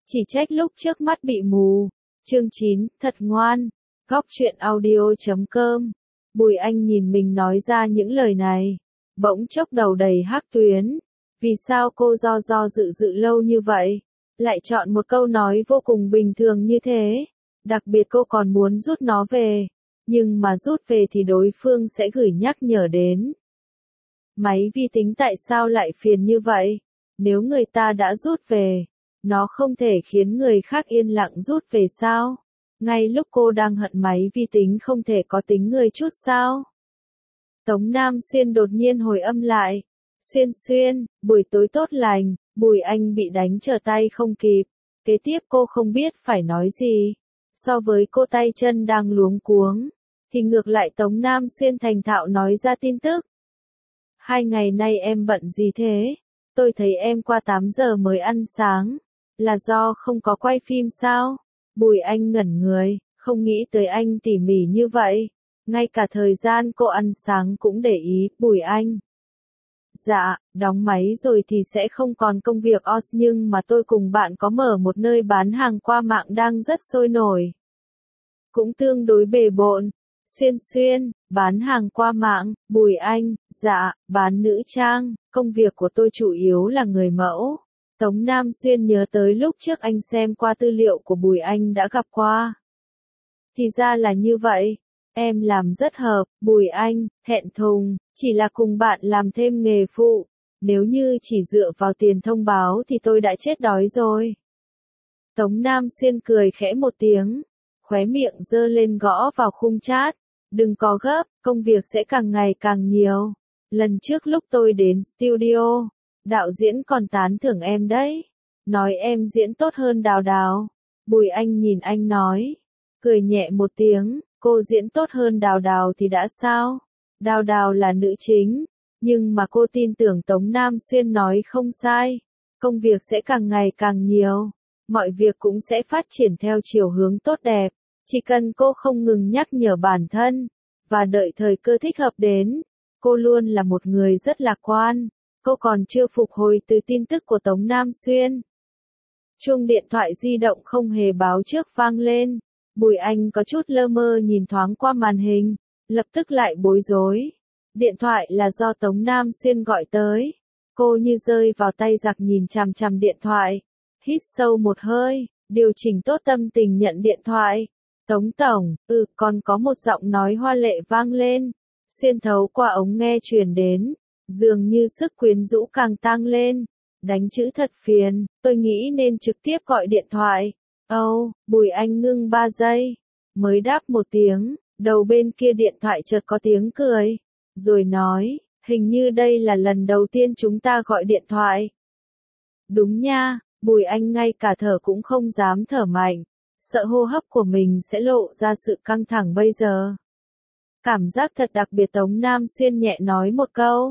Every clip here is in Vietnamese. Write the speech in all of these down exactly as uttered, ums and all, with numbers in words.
Chỉ trách lúc trước mắt bị mù. Chương chín, thật ngoan. Góc truyện audio chấm com. Bùi Anh nhìn mình nói ra những lời này. Bỗng chốc đầu đầy hắc tuyến. Vì sao cô do do dự dự lâu như vậy? Lại chọn một câu nói vô cùng bình thường như thế. Đặc biệt cô còn muốn rút nó về. Nhưng mà rút về thì đối phương sẽ gửi nhắc nhở đến. Máy vi tính tại sao lại phiền như vậy? Nếu người ta đã rút về, nó không thể khiến người khác yên lặng rút về sao? Ngay lúc cô đang hận máy vi tính không thể có tính người chút sao? Tống Nam Xuyên đột nhiên hồi âm lại. Xuyên Xuyên, buổi tối tốt lành. Bùi Anh bị đánh trở tay không kịp. Kế tiếp cô không biết phải nói gì. So với cô tay chân đang luống cuống, thì ngược lại Tống Nam Xuyên thành thạo nói ra tin tức. Hai ngày nay em bận gì thế? Tôi thấy em qua tám giờ mới ăn sáng. Là do không có quay phim sao? Bùi Anh ngẩn người, không nghĩ tới anh tỉ mỉ như vậy. Ngay cả thời gian cô ăn sáng cũng để ý. Bùi Anh. Dạ, đóng máy rồi thì sẽ không còn công việc os, nhưng mà tôi cùng bạn có mở một nơi bán hàng qua mạng đang rất sôi nổi. Cũng tương đối bề bộn. Xuyên Xuyên, bán hàng qua mạng. Bùi Anh, dạ, bán nữ trang. Công việc của tôi chủ yếu là người mẫu. Tống Nam Xuyên nhớ tới lúc trước anh xem qua tư liệu của Bùi Anh đã gặp qua. Thì ra là như vậy. Em làm rất hợp. Bùi Anh, thẹn thùng, chỉ là cùng bạn làm thêm nghề phụ. Nếu như chỉ dựa vào tiền thông báo thì tôi đã chết đói rồi. Tống Nam Xuyên cười khẽ một tiếng, khóe miệng giơ lên gõ vào khung chat. Đừng có gấp, công việc sẽ càng ngày càng nhiều. Lần trước lúc tôi đến studio, đạo diễn còn tán thưởng em đấy. Nói em diễn tốt hơn Đào Đào. Bùi Anh nhìn anh nói, cười nhẹ một tiếng, cô diễn tốt hơn Đào Đào thì đã sao? Đào Đào là nữ chính, nhưng mà cô tin tưởng Tống Nam Xuyên nói không sai. Công việc sẽ càng ngày càng nhiều, mọi việc cũng sẽ phát triển theo chiều hướng tốt đẹp. Chỉ cần cô không ngừng nhắc nhở bản thân, và đợi thời cơ thích hợp đến. Cô luôn là một người rất lạc quan. Cô còn chưa phục hồi từ tin tức của Tống Nam Xuyên. Chuông điện thoại di động không hề báo trước vang lên. Bùi Anh có chút lơ mơ nhìn thoáng qua màn hình, lập tức lại bối rối. Điện thoại là do Tống Nam Xuyên gọi tới. Cô như rơi vào tay giặc nhìn chằm chằm điện thoại. Hít sâu một hơi, điều chỉnh tốt tâm tình nhận điện thoại. Tống Tổng, ừ, còn có một giọng nói hoa lệ vang lên. Xuyên thấu qua ống nghe truyền đến. Dường như sức quyến rũ càng tăng lên. Đánh chữ thật phiền, tôi nghĩ nên trực tiếp gọi điện thoại. Âu, oh, Bùi Anh ngưng ba giây. Mới đáp một tiếng, đầu bên kia điện thoại chợt có tiếng cười. Rồi nói, hình như đây là lần đầu tiên chúng ta gọi điện thoại. Đúng nha, Bùi Anh ngay cả thở cũng không dám thở mạnh. Sợ hô hấp của mình sẽ lộ ra sự căng thẳng bây giờ. Cảm giác thật đặc biệt. Tống Nam Xuyên nhẹ nói một câu.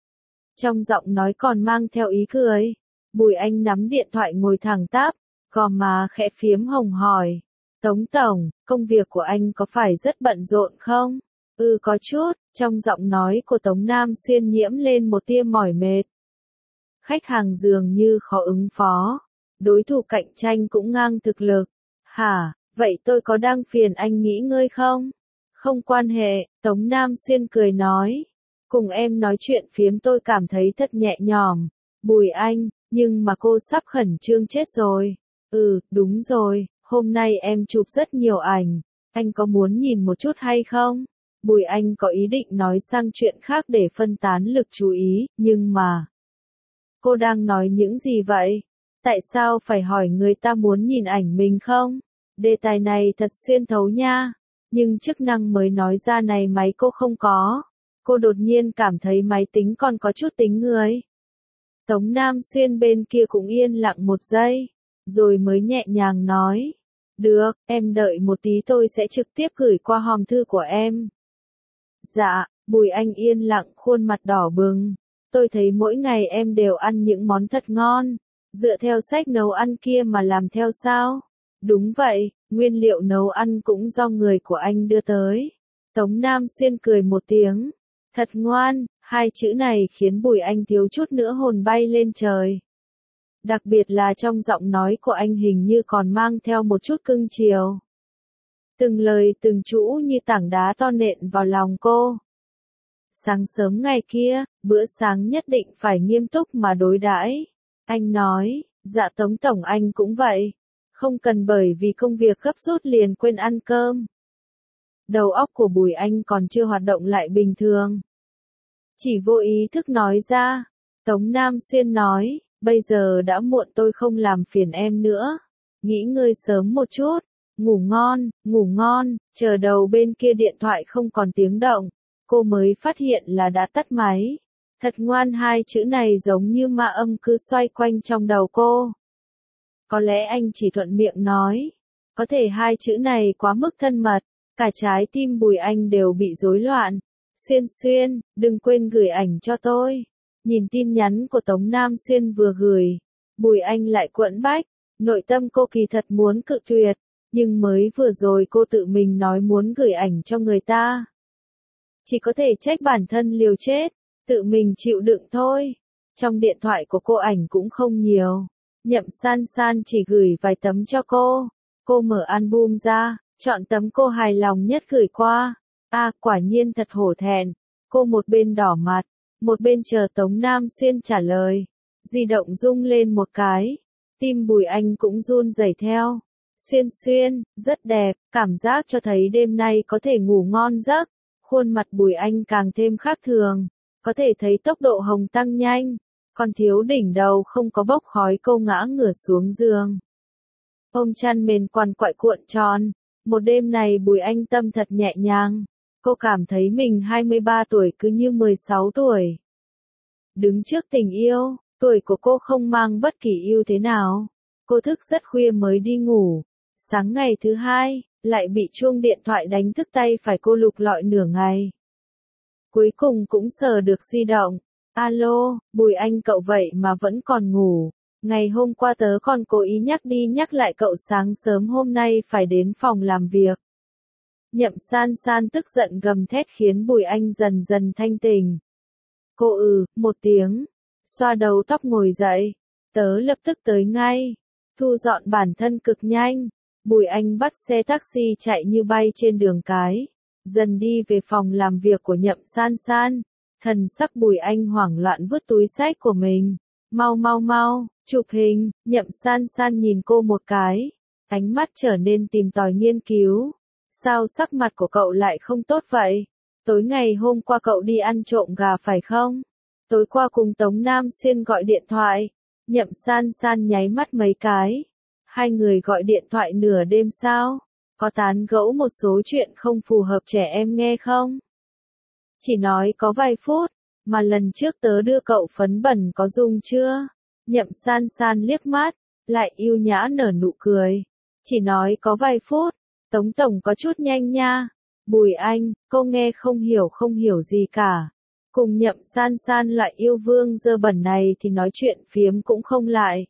Trong giọng nói còn mang theo ý cười. Bùi Anh nắm điện thoại ngồi thẳng tắp, gò má khẽ phiếm hồng hỏi. Tống Tổng, công việc của anh có phải rất bận rộn không? Ừ, có chút. Trong giọng nói của Tống Nam Xuyên nhiễm lên một tia mỏi mệt. Khách hàng dường như khó ứng phó. Đối thủ cạnh tranh cũng ngang thực lực. Hả, vậy tôi có đang phiền anh nghỉ ngơi không? Không quan hệ, Tống Nam Xuyên cười nói. Cùng em nói chuyện phiếm tôi cảm thấy thật nhẹ nhõm. Bùi Anh, nhưng mà cô sắp khẩn trương chết rồi. Ừ, đúng rồi, hôm nay em chụp rất nhiều ảnh. Anh có muốn nhìn một chút hay không? Bùi Anh có ý định nói sang chuyện khác để phân tán lực chú ý, nhưng mà... Cô đang nói những gì vậy? Tại sao phải hỏi người ta muốn nhìn ảnh mình không? Đề tài này thật xuyên thấu nha. Nhưng chức năng mới nói ra này máy cô không có. Cô đột nhiên cảm thấy máy tính còn có chút tính người. Tống Nam Xuyên bên kia cũng yên lặng một giây. Rồi mới nhẹ nhàng nói. Được, em đợi một tí tôi sẽ trực tiếp gửi qua hòm thư của em. Dạ, Bùi Anh yên lặng khuôn mặt đỏ bừng. Tôi thấy mỗi ngày em đều ăn những món thật ngon. Dựa theo sách nấu ăn kia mà làm theo sao? Đúng vậy, nguyên liệu nấu ăn cũng do người của anh đưa tới. Tống Nam Xuyên cười một tiếng. Thật ngoan, hai chữ này khiến Bùi Anh thiếu chút nữa hồn bay lên trời. Đặc biệt là trong giọng nói của anh hình như còn mang theo một chút cưng chiều. Từng lời từng chữ như tảng đá to nện vào lòng cô. Sáng sớm ngày kia, bữa sáng nhất định phải nghiêm túc mà đối đãi. Anh nói, dạ Tống Tổng anh cũng vậy. Không cần bởi vì công việc gấp rút liền quên ăn cơm. Đầu óc của Bùi Anh còn chưa hoạt động lại bình thường. Chỉ vô ý thức nói ra. Tống Nam Xuyên nói, bây giờ đã muộn tôi không làm phiền em nữa. Nghỉ ngơi sớm một chút. Ngủ ngon, ngủ ngon, chờ đầu bên kia điện thoại không còn tiếng động. Cô mới phát hiện là đã tắt máy. Thật ngoan hai chữ này giống như ma âm cứ xoay quanh trong đầu cô. Có lẽ anh chỉ thuận miệng nói. Có thể hai chữ này quá mức thân mật. Cả trái tim Bùi Anh đều bị rối loạn. Xuyên Xuyên, đừng quên gửi ảnh cho tôi. Nhìn tin nhắn của Tống Nam Xuyên vừa gửi. Bùi Anh lại quẫn bách. Nội tâm cô kỳ thật muốn cự tuyệt. Nhưng mới vừa rồi cô tự mình nói muốn gửi ảnh cho người ta. Chỉ có thể trách bản thân liều chết. Tự mình chịu đựng thôi. Trong điện thoại của cô ảnh cũng không nhiều. Nhậm San San chỉ gửi vài tấm cho cô. Cô mở album ra, chọn tấm cô hài lòng nhất gửi qua. À, quả nhiên thật hổ thẹn. Cô một bên đỏ mặt, một bên chờ Tống Nam Xuyên trả lời. Di động rung lên một cái. Tim Bùi Anh cũng run rẩy theo. Xuyên Xuyên, rất đẹp, cảm giác cho thấy đêm nay có thể ngủ ngon giấc. Khuôn mặt Bùi Anh càng thêm khác thường. Có thể thấy tốc độ hồng tăng nhanh. Còn thiếu đỉnh đầu không có bốc khói cô ngã ngửa xuống giường. Ôm chăn mền quằn quại cuộn tròn. Một đêm này Bùi Anh tâm thật nhẹ nhàng. Cô cảm thấy mình hai mươi ba tuổi cứ như mười sáu tuổi. Đứng trước tình yêu, tuổi của cô không mang bất kỳ ưu thế nào. Cô thức rất khuya mới đi ngủ. Sáng ngày thứ hai, lại bị chuông điện thoại đánh thức tay phải cô lục lọi nửa ngày. Cuối cùng cũng sờ được di động. Alo, Bùi Anh cậu vậy mà vẫn còn ngủ. Ngày hôm qua tớ còn cố ý nhắc đi nhắc lại cậu sáng sớm hôm nay phải đến phòng làm việc. Nhậm San San tức giận gầm thét khiến Bùi Anh dần dần thanh tỉnh. Cô ừ, một tiếng. Xoa đầu tóc ngồi dậy. Tớ lập tức tới ngay. Thu dọn bản thân cực nhanh. Bùi Anh bắt xe taxi chạy như bay trên đường cái. Dần đi về phòng làm việc của Nhậm San San. Thần sắc Bùi Anh hoảng loạn vứt túi xách của mình. Mau mau mau, chụp hình. Nhậm San San nhìn cô một cái. Ánh mắt trở nên tìm tòi nghiên cứu. Sao sắc mặt của cậu lại không tốt vậy? Tối ngày hôm qua cậu đi ăn trộm gà phải không? Tối qua cùng Tống Nam Xuyên gọi điện thoại. Nhậm San San nháy mắt mấy cái. Hai người gọi điện thoại nửa đêm sao? Có tán gẫu một số chuyện không phù hợp trẻ em nghe không? Chỉ nói có vài phút, mà lần trước tớ đưa cậu phấn bẩn có dùng chưa? Nhậm San San liếc mắt, lại yêu nhã nở nụ cười. Chỉ nói có vài phút, Tống Tổng có chút nhanh nha. Bùi Anh, cô nghe không hiểu không hiểu gì cả. Cùng Nhậm San San loại yêu vương dơ bẩn này thì nói chuyện phiếm cũng không lại.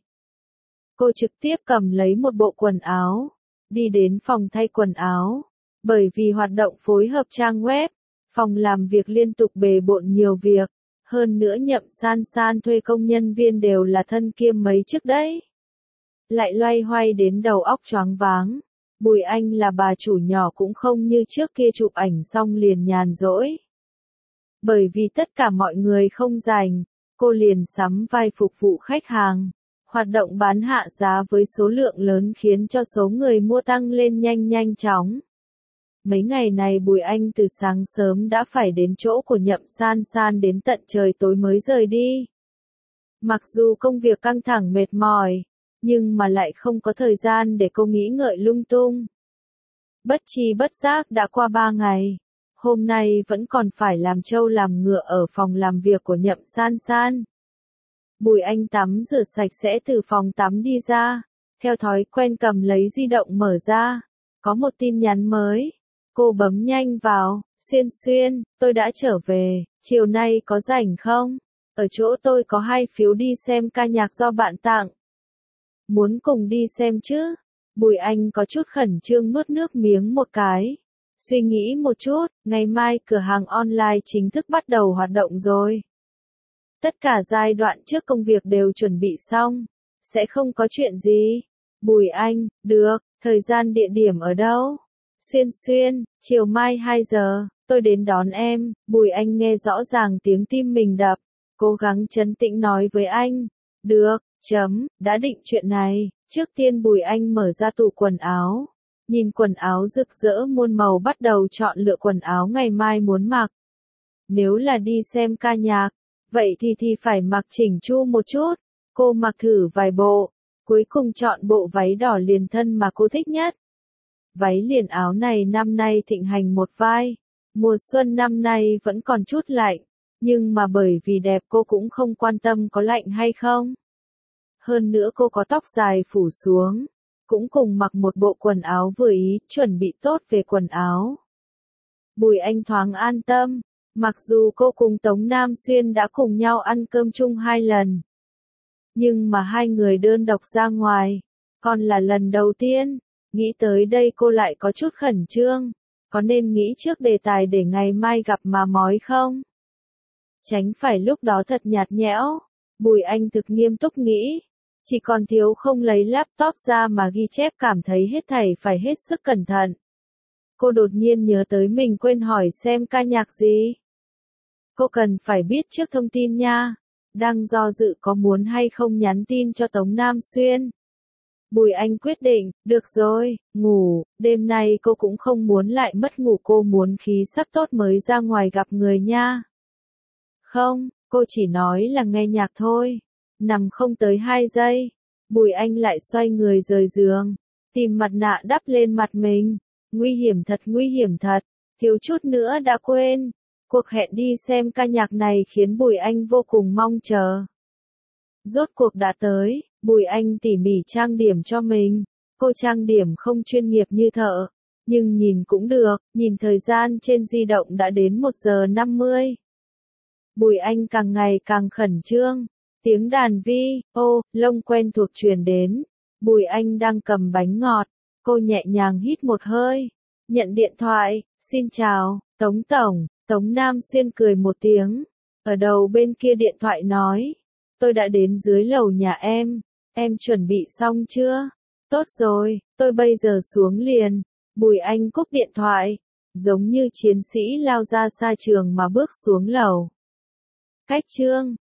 Cô trực tiếp cầm lấy một bộ quần áo, đi đến phòng thay quần áo. Bởi vì hoạt động phối hợp trang web, phòng làm việc liên tục bề bộn nhiều việc. Hơn nữa Nhậm San San thuê công nhân viên đều là thân kiêm mấy trước đấy. Lại loay hoay đến đầu óc choáng váng. Bùi Anh là bà chủ nhỏ cũng không như trước kia chụp ảnh xong liền nhàn rỗi. Bởi vì tất cả mọi người không rảnh, cô liền sắm vai phục vụ khách hàng. Hoạt động bán hạ giá với số lượng lớn khiến cho số người mua tăng lên nhanh nhanh chóng. Mấy ngày này Bùi Anh từ sáng sớm đã phải đến chỗ của Nhậm San San đến tận trời tối mới rời đi. Mặc dù công việc căng thẳng mệt mỏi, nhưng mà lại không có thời gian để cô nghĩ ngợi lung tung. Bất chi bất giác đã qua ba ngày. Hôm nay vẫn còn phải làm trâu làm ngựa ở phòng làm việc của Nhậm San San. Bùi Anh tắm rửa sạch sẽ từ phòng tắm đi ra. Theo thói quen cầm lấy di động mở ra. Có một tin nhắn mới. Cô bấm nhanh vào. Xuyên Xuyên, tôi đã trở về. Chiều nay có rảnh không? Ở chỗ tôi có hai phiếu đi xem ca nhạc do bạn tặng. Muốn cùng đi xem chứ? Bùi Anh có chút khẩn trương nuốt nước miếng một cái. Suy nghĩ một chút, ngày mai cửa hàng online chính thức bắt đầu hoạt động rồi. Tất cả giai đoạn trước công việc đều chuẩn bị xong. Sẽ không có chuyện gì. Bùi Anh, được, thời gian địa điểm ở đâu? Xuyên Xuyên, chiều mai hai giờ, tôi đến đón em. Bùi Anh nghe rõ ràng tiếng tim mình đập, cố gắng trấn tĩnh nói với anh. Được, chấm, đã định chuyện này. Trước tiên Bùi Anh mở ra tủ quần áo, nhìn quần áo rực rỡ muôn màu bắt đầu chọn lựa quần áo ngày mai muốn mặc. Nếu là đi xem ca nhạc, vậy thì thì phải mặc chỉnh chu một chút. Cô mặc thử vài bộ, cuối cùng chọn bộ váy đỏ liền thân mà cô thích nhất. Váy liền áo này năm nay thịnh hành một vai. Mùa xuân năm nay vẫn còn chút lạnh, nhưng mà bởi vì đẹp cô cũng không quan tâm có lạnh hay không. Hơn nữa cô có tóc dài phủ xuống, cũng cùng mặc một bộ quần áo vừa ý, chuẩn bị tốt về quần áo. Bùi Anh thoáng an tâm, mặc dù cô cùng Tống Nam Xuyên đã cùng nhau ăn cơm chung hai lần. Nhưng mà hai người đơn độc ra ngoài, còn là lần đầu tiên. Nghĩ tới đây cô lại có chút khẩn trương, có nên nghĩ trước đề tài để ngày mai gặp mà mói không? Tránh phải lúc đó thật nhạt nhẽo. Bùi Anh thực nghiêm túc nghĩ, chỉ còn thiếu không lấy laptop ra mà ghi chép, cảm thấy hết thảy phải hết sức cẩn thận. Cô đột nhiên nhớ tới mình quên hỏi xem ca nhạc gì. Cô cần phải biết trước thông tin nha. Đang do dự có muốn hay không nhắn tin cho Tống Nam Xuyên. Bùi Anh quyết định, được rồi, ngủ, đêm nay cô cũng không muốn lại mất ngủ, cô muốn khí sắc tốt mới ra ngoài gặp người nha. Không, cô chỉ nói là nghe nhạc thôi. Nằm không tới hai giây, Bùi Anh lại xoay người rời giường, tìm mặt nạ đắp lên mặt mình. Nguy hiểm thật, nguy hiểm thật, thiếu chút nữa đã quên. Cuộc hẹn đi xem ca nhạc này khiến Bùi Anh vô cùng mong chờ. Rốt cuộc đã tới, Bùi Anh tỉ mỉ trang điểm cho mình. Cô trang điểm không chuyên nghiệp như thợ, nhưng nhìn cũng được. Nhìn thời gian trên di động đã đến một giờ năm mươi. Bùi Anh càng ngày càng khẩn trương. Tiếng đàn vi, ô, lông quen thuộc truyền đến. Bùi Anh đang cầm bánh ngọt. Cô nhẹ nhàng hít một hơi. Nhận điện thoại, xin chào, Tống Tổng. Tống Nam Xuyên cười một tiếng. Ở đầu bên kia điện thoại nói. Tôi đã đến dưới lầu nhà em. Em chuẩn bị xong chưa? Tốt rồi, tôi bây giờ xuống liền. Bùi Anh cúp điện thoại. Giống như chiến sĩ lao ra xa trường mà bước xuống lầu. Cách chương